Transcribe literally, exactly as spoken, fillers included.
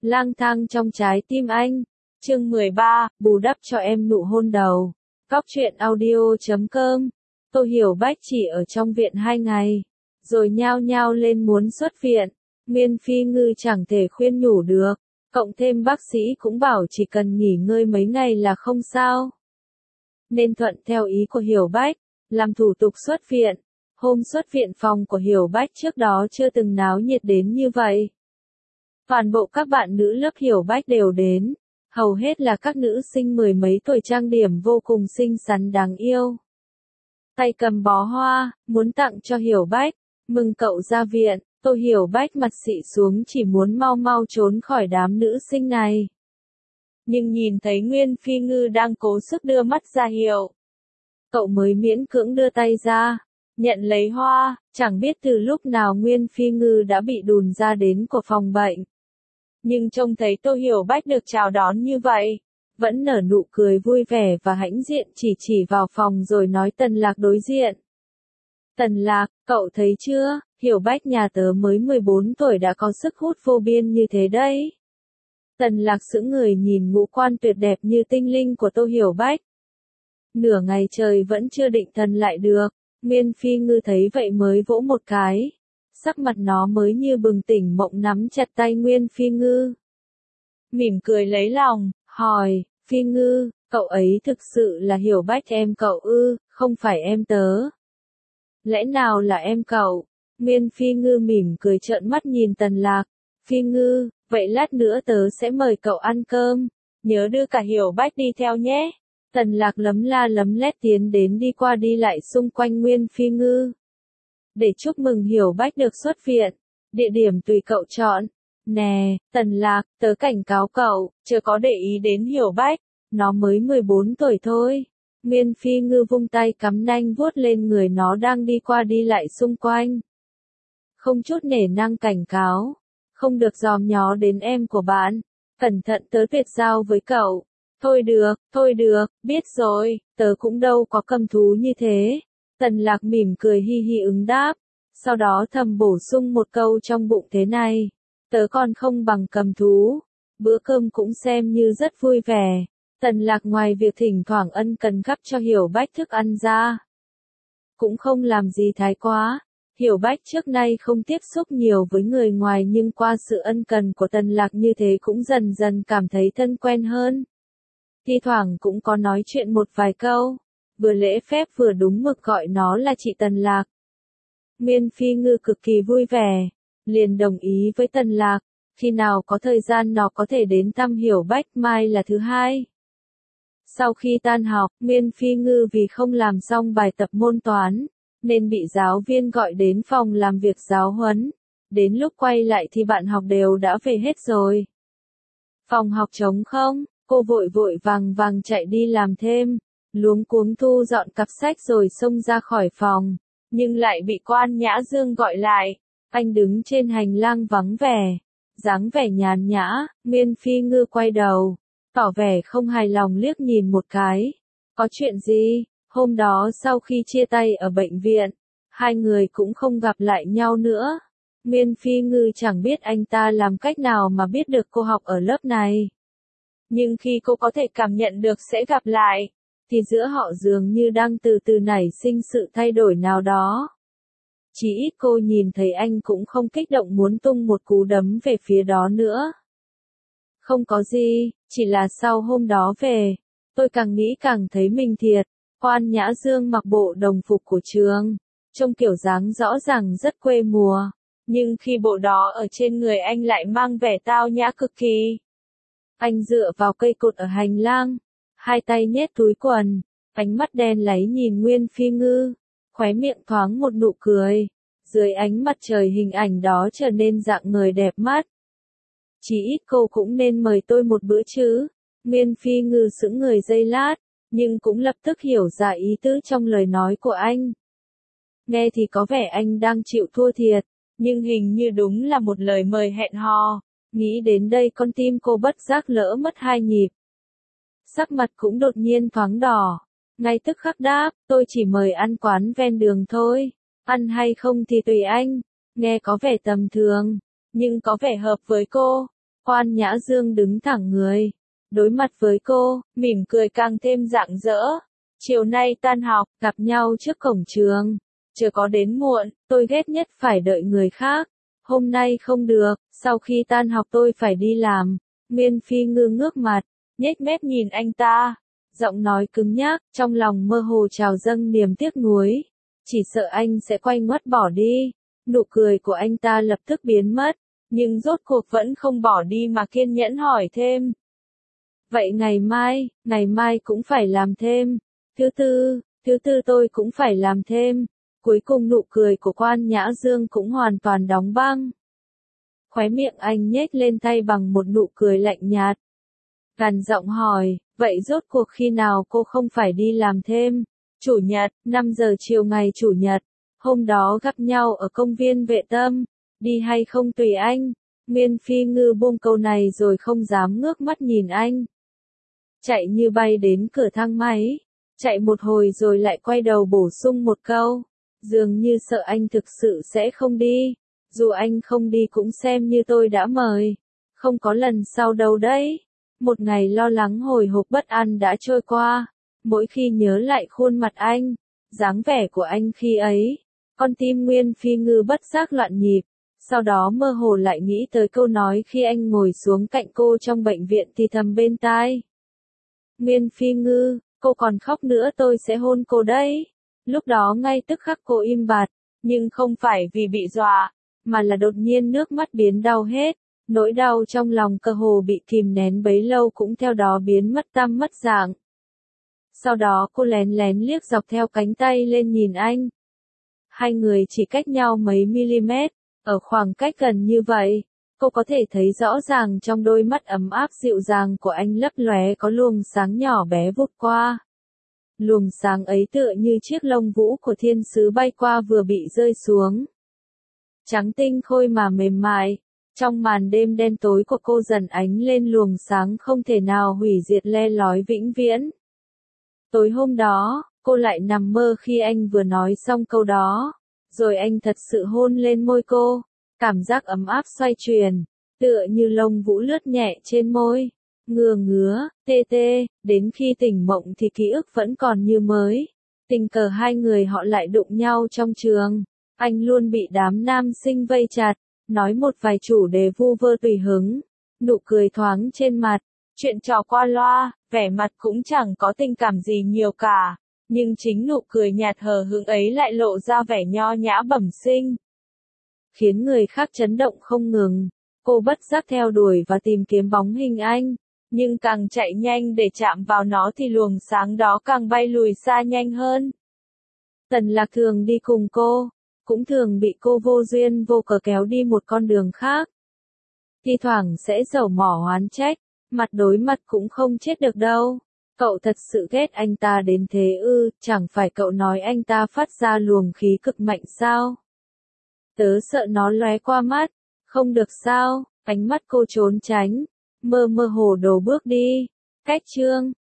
Lang thang trong trái tim anh. Chương mười ba, bù đắp cho em nụ hôn đầu. Cóc truyện audio chấm com. Tô Hiểu Bách chỉ ở trong viện hai ngày, rồi nhao nhao lên muốn xuất viện. Nguyên Phi Ngư chẳng thể khuyên nhủ được, cộng thêm bác sĩ cũng bảo chỉ cần nghỉ ngơi mấy ngày là không sao. Nên thuận theo ý của Hiểu Bách, làm thủ tục xuất viện. Hôm xuất viện phòng của Hiểu Bách trước đó chưa từng náo nhiệt đến như vậy. Toàn bộ các bạn nữ lớp Hiểu Bách đều đến, hầu hết là các nữ sinh mười mấy tuổi trang điểm vô cùng xinh xắn đáng yêu. Tay cầm bó hoa, muốn tặng cho Hiểu Bách, mừng cậu ra viện. Tô Hiểu Bách mặt xị xuống chỉ muốn mau mau trốn khỏi đám nữ sinh này. Nhưng nhìn thấy Nguyên Phi Ngư đang cố sức đưa mắt ra hiệu, cậu mới miễn cưỡng đưa tay ra, nhận lấy hoa. Chẳng biết từ lúc nào Nguyên Phi Ngư đã bị đùn ra đến của phòng bệnh. Nhưng trông thấy Tô Hiểu Bách được chào đón như vậy, vẫn nở nụ cười vui vẻ và hãnh diện, chỉ chỉ vào phòng rồi nói Tần Lạc đối diện. Tần Lạc, cậu thấy chưa, Hiểu Bách nhà tớ mới mười bốn tuổi đã có sức hút vô biên như thế đấy. Tần Lạc sững người nhìn ngũ quan tuyệt đẹp như tinh linh của Tô Hiểu Bách. Nửa ngày trời vẫn chưa định thần lại được, Nguyên Phi Ngư thấy vậy mới vỗ một cái. Sắc mặt nó mới như bừng tỉnh mộng nắm chặt tay Nguyên Phi Ngư. Mỉm cười lấy lòng, hỏi, Phi Ngư, cậu ấy thực sự là Hiểu Bách em cậu ư, không phải em tớ. Lẽ nào là em cậu? Nguyên Phi Ngư mỉm cười trợn mắt nhìn Tần Lạc. Phi Ngư, vậy lát nữa tớ sẽ mời cậu ăn cơm, nhớ đưa cả Hiểu Bách đi theo nhé. Tần Lạc lấm la lấm lét tiến đến đi qua đi lại xung quanh Nguyên Phi Ngư. Để chúc mừng Hiểu Bách được xuất viện, địa điểm tùy cậu chọn. Nè, Tần Lạc, tớ cảnh cáo cậu, chớ có để ý đến Hiểu Bách, nó mới mười bốn tuổi thôi. Nguyên Phi Ngư vung tay cắm nanh vuốt lên người nó đang đi qua đi lại xung quanh. Không chút nể nang cảnh cáo, không được dòm nhó đến em của bạn, cẩn thận tớ tuyệt giao với cậu. Thôi được, thôi được, biết rồi, tớ cũng đâu có cầm thú như thế. Tần Lạc mỉm cười hi hi ứng đáp, sau đó thầm bổ sung một câu trong bụng thế này, tớ còn không bằng cầm thú. Bữa cơm cũng xem như rất vui vẻ. Tần Lạc ngoài việc thỉnh thoảng ân cần gắp cho Hiểu Bách thức ăn ra, cũng không làm gì thái quá. Hiểu Bách trước nay không tiếp xúc nhiều với người ngoài nhưng qua sự ân cần của Tần Lạc như thế cũng dần dần cảm thấy thân quen hơn. Thi thoảng cũng có nói chuyện một vài câu, vừa lễ phép vừa đúng mực gọi nó là chị Tần Lạc. Nguyên Phi Ngư cực kỳ vui vẻ, liền đồng ý với Tần Lạc, khi nào có thời gian nó có thể đến thăm Hiểu Bách, mai là thứ hai. Sau khi tan học, Nguyên Phi Ngư vì không làm xong bài tập môn toán, nên bị giáo viên gọi đến phòng làm việc giáo huấn. Đến lúc quay lại thì bạn học đều đã về hết rồi. Phòng học trống không, cô vội vội vàng vàng chạy đi làm thêm, luống cuống thu dọn cặp sách rồi xông ra khỏi phòng, nhưng lại bị Quan Nhã Dương gọi lại. Anh đứng trên hành lang vắng vẻ, dáng vẻ nhàn nhã. Nguyên Phi Ngư quay đầu, tỏ vẻ không hài lòng liếc nhìn một cái. Có chuyện gì? Hôm đó sau khi chia tay ở bệnh viện, hai người cũng không gặp lại nhau nữa. Nguyên Phi Ngư chẳng biết anh ta làm cách nào mà biết được cô học ở lớp này. Nhưng khi cô có thể cảm nhận được sẽ gặp lại, thì giữa họ dường như đang từ từ nảy sinh sự thay đổi nào đó. Chỉ ít cô nhìn thấy anh cũng không kích động muốn tung một cú đấm về phía đó nữa. Không có gì, chỉ là sau hôm đó về, tôi càng nghĩ càng thấy mình thiệt. Quan Nhã Dương mặc bộ đồng phục của trường, trông kiểu dáng rõ ràng rất quê mùa, nhưng khi bộ đó ở trên người anh lại mang vẻ tao nhã cực kỳ. Anh dựa vào cây cột ở hành lang, hai tay nhét túi quần, ánh mắt đen láy nhìn Nguyên Phi Ngư, khóe miệng thoáng một nụ cười. Dưới ánh mặt trời hình ảnh đó trở nên dạng người đẹp mắt. Chỉ ít cô cũng nên mời tôi một bữa chứ. Nguyên Phi Ngư sững người giây lát, nhưng cũng lập tức hiểu ra ý tứ trong lời nói của anh. Nghe thì có vẻ anh đang chịu thua thiệt, nhưng hình như đúng là một lời mời hẹn hò. Nghĩ đến đây con tim cô bất giác lỡ mất hai nhịp. Sắc mặt cũng đột nhiên thoáng đỏ. Ngay tức khắc đáp, tôi chỉ mời ăn quán ven đường thôi. Ăn hay không thì tùy anh. Nghe có vẻ tầm thường, nhưng có vẻ hợp với cô. Quan Nhã Dương đứng thẳng người, đối mặt với cô, mỉm cười càng thêm rạng rỡ. Chiều nay tan học, gặp nhau trước cổng trường. Chưa có đến muộn, tôi ghét nhất phải đợi người khác. Hôm nay không được, sau khi tan học tôi phải đi làm. Nguyên Phi Ngư ngước mặt, nhếch mép nhìn anh ta. Giọng nói cứng nhắc, trong lòng mơ hồ trào dâng niềm tiếc nuối. Chỉ sợ anh sẽ quay ngoắt bỏ đi. Nụ cười của anh ta lập tức biến mất, nhưng rốt cuộc vẫn không bỏ đi mà kiên nhẫn hỏi thêm. Vậy ngày mai, ngày mai cũng phải làm thêm. Thứ tư, thứ tư tôi cũng phải làm thêm. Cuối cùng nụ cười của Quan Nhã Dương cũng hoàn toàn đóng băng. Khóe miệng anh nhếch lên tay bằng một nụ cười lạnh nhạt. Gằn giọng hỏi, vậy rốt cuộc khi nào cô không phải đi làm thêm? Chủ nhật, năm giờ chiều ngày Chủ nhật. Hôm đó gặp nhau ở công viên Vệ Tâm. Đi hay không tùy anh. Nguyên Phi Ngư buông câu này rồi không dám ngước mắt nhìn anh. Chạy như bay đến cửa thang máy. Chạy một hồi rồi lại quay đầu bổ sung một câu. Dường như sợ anh thực sự sẽ không đi. Dù anh không đi cũng xem như tôi đã mời. Không có lần sau đâu đấy. Một ngày lo lắng hồi hộp bất an đã trôi qua. Mỗi khi nhớ lại khuôn mặt anh, dáng vẻ của anh khi ấy, con tim Nguyên Phi Ngư bất giác loạn nhịp. Sau đó mơ hồ lại nghĩ tới câu nói khi anh ngồi xuống cạnh cô trong bệnh viện thì thầm bên tai. Nguyên Phi Ngư, cô còn khóc nữa tôi sẽ hôn cô đấy. Lúc đó ngay tức khắc cô im bặt, nhưng không phải vì bị dọa, mà là đột nhiên nước mắt biến đau hết. Nỗi đau trong lòng cơ hồ bị kìm nén bấy lâu cũng theo đó biến mất tăm mất dạng. Sau đó cô lén lén liếc dọc theo cánh tay lên nhìn anh. Hai người chỉ cách nhau mấy mm, ở khoảng cách gần như vậy, cô có thể thấy rõ ràng trong đôi mắt ấm áp dịu dàng của anh lấp lóe có luồng sáng nhỏ bé vụt qua. Luồng sáng ấy tựa như chiếc lông vũ của thiên sứ bay qua vừa bị rơi xuống. Trắng tinh khôi mà mềm mại, trong màn đêm đen tối của cô dần ánh lên luồng sáng không thể nào hủy diệt le lói vĩnh viễn. Tối hôm đó, cô lại nằm mơ khi anh vừa nói xong câu đó, rồi anh thật sự hôn lên môi cô, cảm giác ấm áp xoay truyền, tựa như lông vũ lướt nhẹ trên môi, ngừa ngứa, tê tê, đến khi tỉnh mộng thì ký ức vẫn còn như mới. Tình cờ hai người họ lại đụng nhau trong trường, anh luôn bị đám nam sinh vây chặt, nói một vài chủ đề vu vơ tùy hứng, nụ cười thoáng trên mặt, chuyện trò qua loa, vẻ mặt cũng chẳng có tình cảm gì nhiều cả, nhưng chính nụ cười nhạt hờ hững ấy lại lộ ra vẻ nho nhã bẩm sinh, khiến người khác chấn động không ngừng. Cô bất giác theo đuổi và tìm kiếm bóng hình anh, nhưng càng chạy nhanh để chạm vào nó thì luồng sáng đó càng bay lùi xa nhanh hơn. Tần Lạc thường đi cùng cô, cũng thường bị cô vô duyên vô cớ kéo đi một con đường khác. Thi thoảng sẽ dầu mỏ oán trách, mặt đối mặt cũng không chết được đâu. Cậu thật sự ghét anh ta đến thế ư, chẳng phải cậu nói anh ta phát ra luồng khí cực mạnh sao? Tớ sợ nó lóe qua mắt, không được sao, ánh mắt cô trốn tránh, mơ mơ hồ đồ bước đi. Cách chương